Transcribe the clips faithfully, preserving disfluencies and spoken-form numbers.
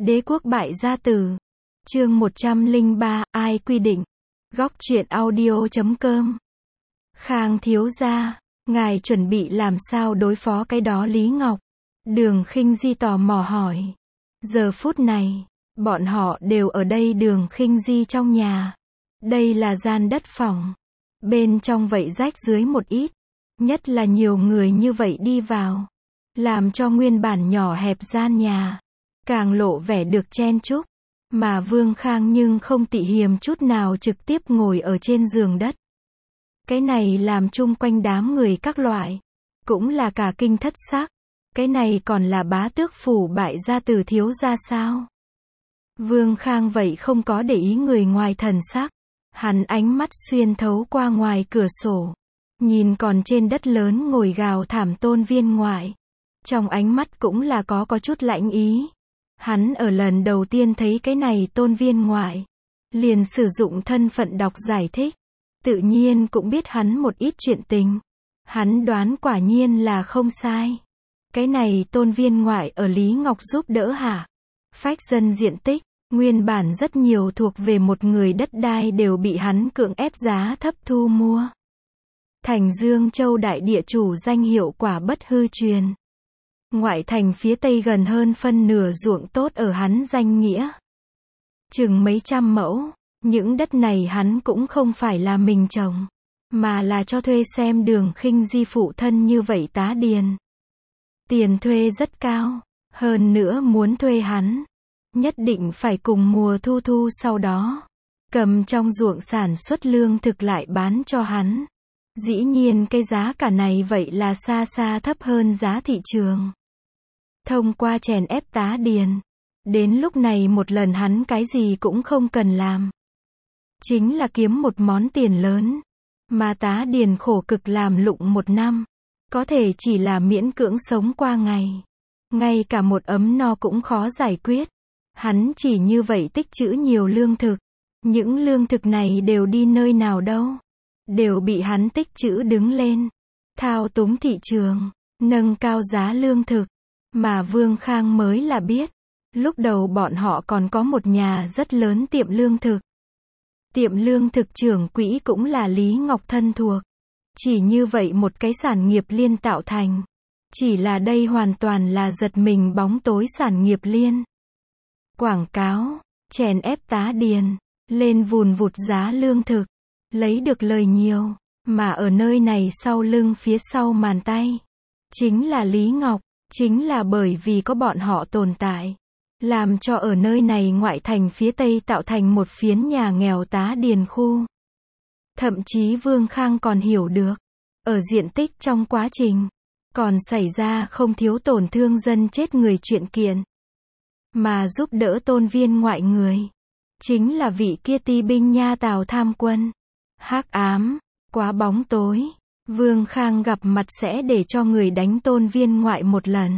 Đế quốc bại gia tử. Chương một trăm lẻ ba, ai quy định? Góc truyện audio chấm com. Khang thiếu gia, ngài chuẩn bị làm sao đối phó cái đó Lý Ngọc? Đường Khinh Di tò mò hỏi. Giờ phút này, bọn họ đều ở đây Đường Khinh Di trong nhà. Đây là gian đất phòng. Bên trong vậy rách dưới một ít. Nhất là nhiều người như vậy đi vào. Làm cho nguyên bản nhỏ hẹp gian nhà. Càng lộ vẻ được chen chúc. Mà Vương Khang nhưng không tị hiềm chút nào trực tiếp ngồi ở trên giường đất. Cái này làm chung quanh đám người các loại. Cũng là cả kinh thất sắc. Cái này còn là bá tước phủ bại gia tử thiếu gia sao? Vương Khang vậy không có để ý người ngoài thần sắc. Hắn ánh mắt xuyên thấu qua ngoài cửa sổ. Nhìn còn trên đất lớn ngồi gào thảm Tôn Viên Ngoại. Trong ánh mắt cũng là có có chút lãnh ý. Hắn ở lần đầu tiên thấy cái này Tôn Viên Ngoại. Liền sử dụng thân phận đọc giải thích. Tự nhiên cũng biết hắn một ít chuyện tình. Hắn đoán quả nhiên là không sai. Cái này Tôn Viên Ngoại ở Lý Ngọc giúp đỡ hạ. Phách dân diện tích. Nguyên bản rất nhiều thuộc về một người đất đai đều bị hắn cưỡng ép giá thấp thu mua. Thành Dương Châu đại địa chủ danh hiệu quả bất hư truyền. Ngoại thành phía tây gần hơn phân nửa ruộng tốt ở hắn danh nghĩa. Chừng mấy trăm mẫu, những đất này hắn cũng không phải là mình trồng, mà là cho thuê xem Đường Khinh Di phụ thân như vậy tá điền. Tiền thuê rất cao, hơn nữa muốn thuê hắn. Nhất định phải cùng mùa thu thu sau đó. Cầm trong ruộng sản xuất lương thực lại bán cho hắn. Dĩ nhiên cái giá cả này vậy là xa xa thấp hơn giá thị trường. Thông qua chèn ép tá điền. Đến lúc này một lần hắn cái gì cũng không cần làm. Chính là kiếm một món tiền lớn. Mà tá điền khổ cực làm lụng một năm. Có thể chỉ là miễn cưỡng sống qua ngày. Ngay cả một ấm no cũng khó giải quyết. Hắn chỉ như vậy tích trữ nhiều lương thực. Những lương thực này đều đi nơi nào đâu. Đều bị hắn tích trữ đứng lên. Thao túng thị trường. Nâng cao giá lương thực. Mà Vương Khang mới là biết. Lúc đầu bọn họ còn có một nhà rất lớn tiệm lương thực. Tiệm lương thực trưởng quỹ cũng là Lý Ngọc thân thuộc. Chỉ như vậy một cái sản nghiệp liên tạo thành. Chỉ là đây hoàn toàn là giật mình bóng tối sản nghiệp liên. Quảng cáo, chèn ép tá điền, lên vùn vụt giá lương thực, lấy được lời nhiều, mà ở nơi này sau lưng phía sau màn tay. Chính là Lý Ngọc, chính là bởi vì có bọn họ tồn tại. Làm cho ở nơi này ngoại thành phía tây tạo thành một phiến nhà nghèo tá điền khu. Thậm chí Vương Khang còn hiểu được, ở diện tích trong quá trình, còn xảy ra không thiếu tổn thương dân chết người chuyện kiện. Mà giúp đỡ Tôn Viên Ngoại người. Chính là vị kia ti binh nha Tào Tham Quân. Hắc ám, quá bóng tối. Vương Khang gặp mặt sẽ để cho người đánh Tôn Viên Ngoại một lần.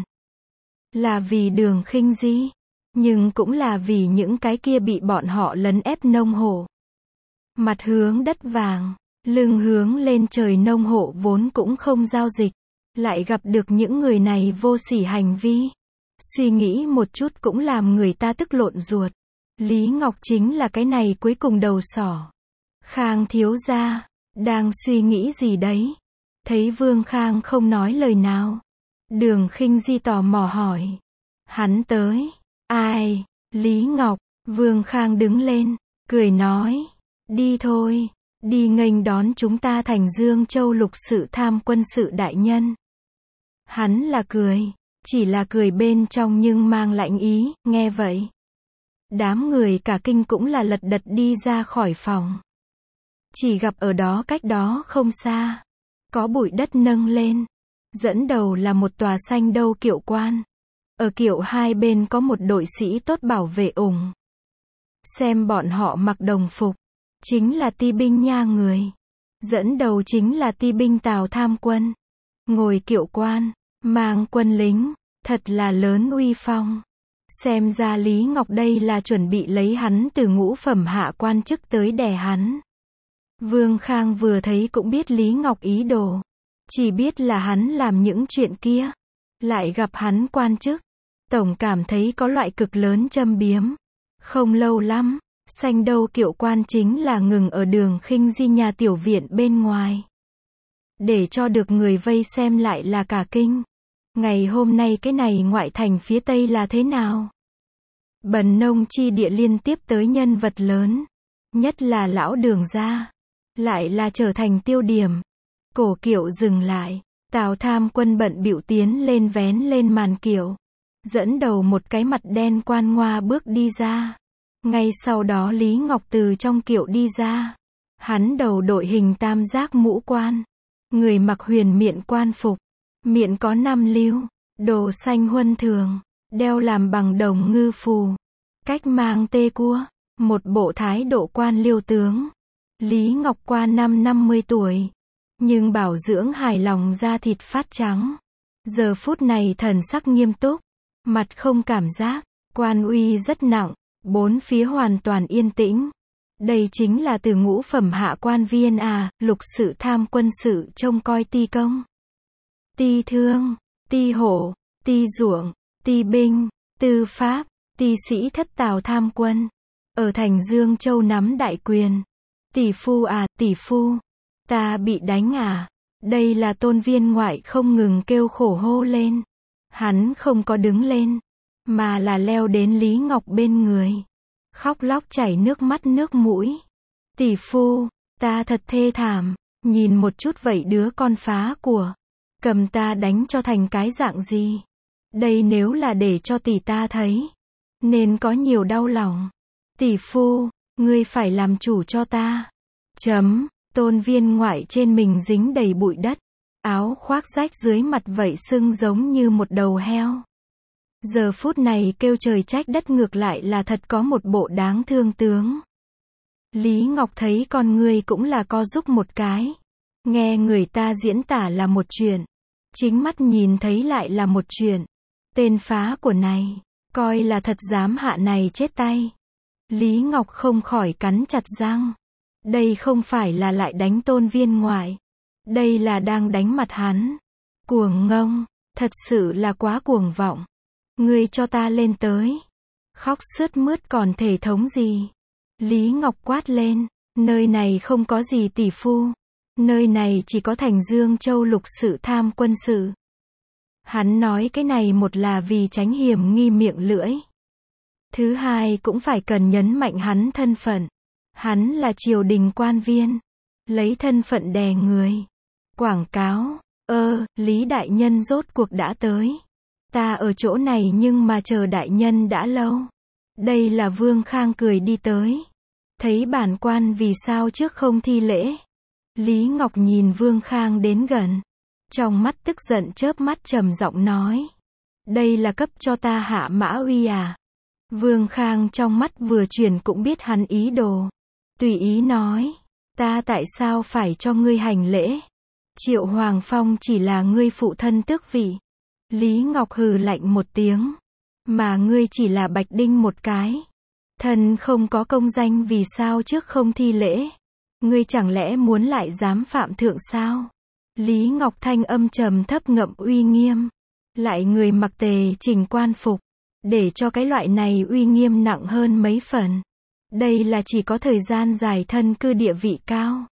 Là vì Đường Khinh Di. Nhưng cũng là vì những cái kia bị bọn họ lấn ép nông hộ. Mặt hướng đất vàng, lưng hướng lên trời nông hộ vốn cũng không giao dịch. Lại gặp được những người này vô sỉ hành vi. Suy nghĩ một chút cũng làm người ta tức lộn ruột. Lý Ngọc chính là cái này cuối cùng đầu sỏ. Khang thiếu gia, đang suy nghĩ gì đấy? Thấy Vương Khang không nói lời nào. Đường Khinh Di tò mò hỏi. Hắn tới. Ai? Lý Ngọc. Vương Khang đứng lên, cười nói. Đi thôi, đi nghênh đón chúng ta Thành Dương Châu lục sự tham quân sự đại nhân. Hắn là cười. Chỉ là cười bên trong nhưng mang lạnh ý, nghe vậy. Đám người cả kinh cũng là lật đật đi ra khỏi phòng. Chỉ gặp ở đó cách đó không xa. Có bụi đất nâng lên. Dẫn đầu là một tòa xanh đâu kiệu quan. Ở kiệu hai bên có một đội sĩ tốt bảo vệ ủng. Xem bọn họ mặc đồng phục. Chính là ti binh nha người. Dẫn đầu chính là ti binh Tào Tham Quân. Ngồi kiệu quan. Mang quân lính, thật là lớn uy phong. Xem ra Lý Ngọc đây là chuẩn bị lấy hắn từ ngũ phẩm hạ quan chức tới đè hắn. Vương Khang vừa thấy cũng biết Lý Ngọc ý đồ. Chỉ biết là hắn làm những chuyện kia. Lại gặp hắn quan chức. tổng cảm thấy có loại cực lớn châm biếm. Không lâu lắm, Sanh Đâu Kiệu Quan chính là ngừng ở đường Khinh Di nhà tiểu viện bên ngoài. Để cho được người vây xem lại là cả kinh. Ngày hôm nay cái này ngoại thành phía Tây là thế nào? Bần nông chi địa liên tiếp tới nhân vật lớn. Nhất là lão Đường gia. Lại là trở thành tiêu điểm. Cổ kiệu dừng lại. Tào Tham Quân bận bịu tiến lên vén lên màn kiệu. Dẫn đầu một cái mặt đen quan ngoa bước đi ra. Ngay sau đó Lý Ngọc từ trong kiệu đi ra. Hắn đầu đội hình tam giác mũ quan. Người mặc huyền miện quan phục. Miện có năm lưu. Đồ xanh huân thường. Đeo làm bằng đồng ngư phù. Cách mang tê cua. Một bộ thái độ quan liêu tướng. Lý Ngọc qua năm năm mươi tuổi. Nhưng bảo dưỡng hài lòng da thịt phát trắng. Giờ phút này thần sắc nghiêm túc. Mặt không cảm giác. Quan uy rất nặng. Bốn phía hoàn toàn yên tĩnh. Đây chính là từ ngũ phẩm hạ quan viên à, lục sự tham quân sự trông coi ti công, ti thương, ti hổ, ti ruộng, ti binh, tư pháp, ti sĩ thất Tào Tham Quân. Ở thành Dương Châu nắm đại quyền. Tỷ phu à, tỷ phu. Ta bị đánh à. Đây là Tôn Viên Ngoại không ngừng kêu khổ hô lên. Hắn không có đứng lên. Mà là leo đến Lý Ngọc bên người. Khóc lóc chảy nước mắt nước mũi. Tỷ phu, ta thật thê thảm. Nhìn một chút vậy đứa con phá của. Cầm ta đánh cho thành cái dạng gì. Đây nếu là để cho tỷ ta thấy. Nên có nhiều đau lòng. Tỷ phu, ngươi phải làm chủ cho ta. Chấm, Tôn Viên Ngoại trên mình dính đầy bụi đất. Áo khoác rách dưới mặt vậy sưng giống như một đầu heo. Giờ phút này kêu trời trách đất ngược lại là thật có một bộ đáng thương tướng. Lý Ngọc thấy con người cũng là co giúp một cái. Nghe người ta diễn tả là một chuyện. Chính mắt nhìn thấy lại là một chuyện. Tên phá của này, coi là thật dám hạ này chết tay. Lý Ngọc không khỏi cắn chặt răng. Đây không phải là lại đánh Tôn Viên Ngoại. Đây là đang đánh mặt hắn. Cuồng ngông, thật sự là quá cuồng vọng. Ngươi cho ta lên tới. Khóc sướt mướt còn thể thống gì. Lý Ngọc quát lên. Nơi này không có gì tỷ phu. Nơi này chỉ có thành Dương Châu lục sự tham quân sự. Hắn nói cái này một là vì tránh hiểm nghi miệng lưỡi. Thứ hai cũng phải cần nhấn mạnh hắn thân phận. Hắn là triều đình quan viên. Lấy thân phận đè người. Quảng cáo. Ơ, Lý đại nhân rốt cuộc đã tới. Ta ở chỗ này nhưng mà chờ đại nhân đã lâu. Đây là Vương Khang cười đi tới. Thấy bản quan vì sao trước không thi lễ. Lý Ngọc nhìn Vương Khang đến gần. Trong mắt tức giận chớp mắt trầm giọng nói. Đây là cấp cho ta hạ mã uy à. Vương Khang trong mắt vừa chuyển cũng biết hắn ý đồ. Tùy ý nói. Ta tại sao phải cho ngươi hành lễ. Triệu Hoàng Phong chỉ là ngươi phụ thân tước vị. Lý Ngọc hừ lạnh một tiếng. Mà ngươi chỉ là bạch đinh một cái. Thần không có công danh vì sao trước không thi lễ. Ngươi chẳng lẽ muốn lại dám phạm thượng sao? Lý Ngọc thanh âm trầm thấp ngậm uy nghiêm. Lại người mặc tề chỉnh quan phục. Để cho cái loại này uy nghiêm nặng hơn mấy phần. Đây là chỉ có thời gian dài thân cư địa vị cao.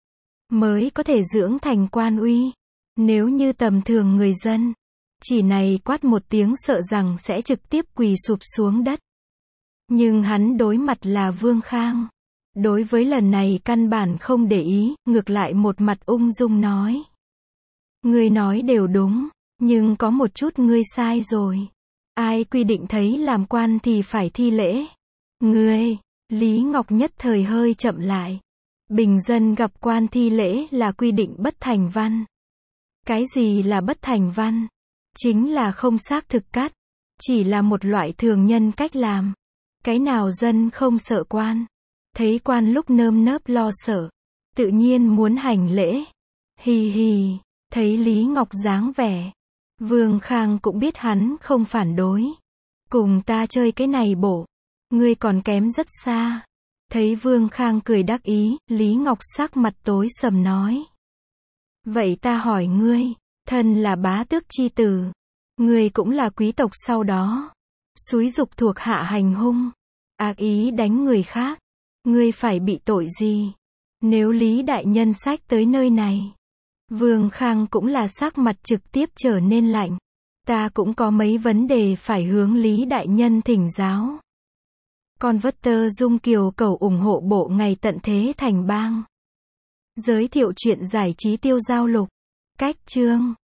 Mới có thể dưỡng thành quan uy. Nếu như tầm thường người dân. Chỉ này quát một tiếng sợ rằng sẽ trực tiếp quỳ sụp xuống đất. Nhưng hắn đối mặt là Vương Khang. Đối với lần này căn bản không để ý, ngược lại một mặt ung dung nói. Ngươi nói đều đúng, nhưng có một chút ngươi sai rồi. Ai quy định thấy làm quan thì phải thi lễ? Ngươi, Lý Ngọc nhất thời hơi chậm lại. Bình dân gặp quan thi lễ là quy định bất thành văn. Cái gì là bất thành văn? Chính là không xác thực cắt. Chỉ là một loại thường nhân cách làm. Cái nào dân không sợ quan? Thấy quan lúc nơm nớp lo sợ. Tự nhiên muốn hành lễ. Hì hì. Thấy Lý Ngọc dáng vẻ. Vương Khang cũng biết hắn không phản đối. Cùng ta chơi cái này bổ. Ngươi còn kém rất xa. Thấy Vương Khang cười đắc ý, Lý Ngọc sắc mặt tối sầm nói. Vậy ta hỏi ngươi, thân là bá tước chi tử. Ngươi cũng là quý tộc sau đó. Xúi giục thuộc hạ hành hung. Ác ý đánh người khác. Ngươi phải bị tội gì? Nếu Lý đại nhân sách tới nơi này. Vương Khang cũng là sắc mặt trực tiếp trở nên lạnh. Ta cũng có mấy vấn đề phải hướng Lý đại nhân thỉnh giáo. Con vất tơ dung kiều cầu ủng hộ bộ ngày tận thế thành bang. Giới thiệu chuyện giải trí tiêu giao lục. Cách chương